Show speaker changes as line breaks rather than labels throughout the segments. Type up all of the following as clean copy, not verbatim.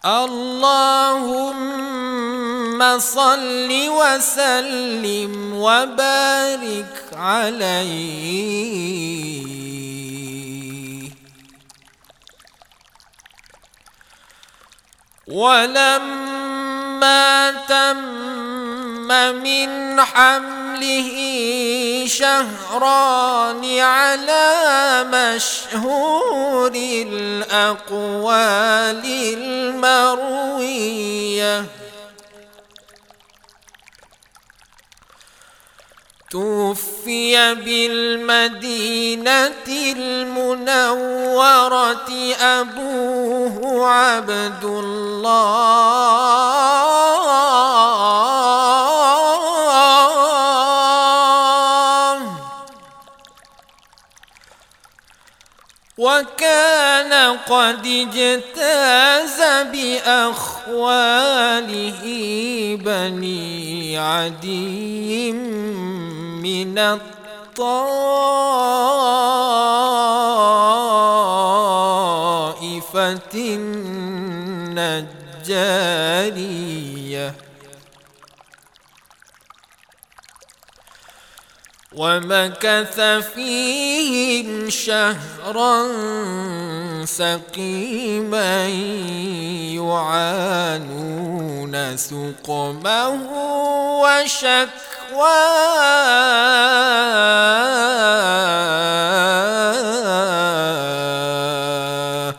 اللهم صل وسلم وبارك عليه. ولما تم من حمله شهران على مشهور الأقوال المروية توفي بالمدينة المنورة أبوه عبد الله، وكان قد اجتاز بأخواله بني عدي من الطائفة النجارية، ومكث فيهم شهرا سقيما يعانون سقمه وشكواه.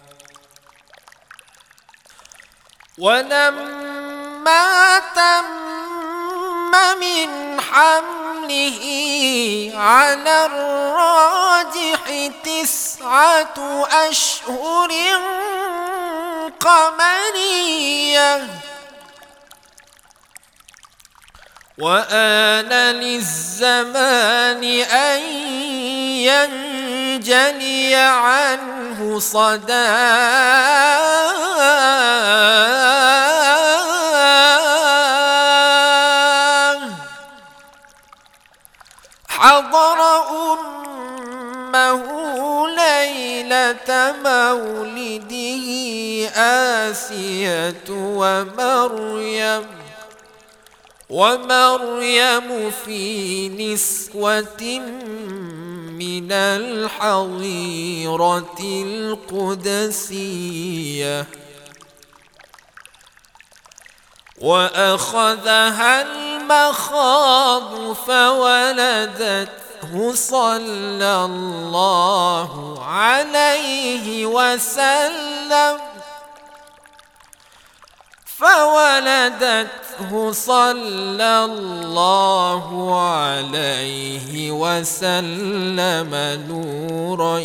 ولما تم من حمله على الراجح 9 أشهر قمرية، وآن للزمان أن ينجلي عنه حضر أمه ليلة مولده آسية ومريم في نسوة من الحظيرة القدسية، وأخذها المخاض فولدته صلى الله عليه وسلم نورا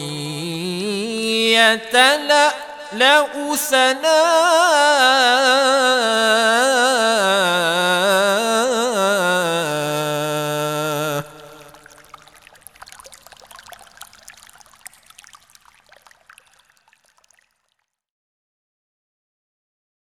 يتلألأ سناه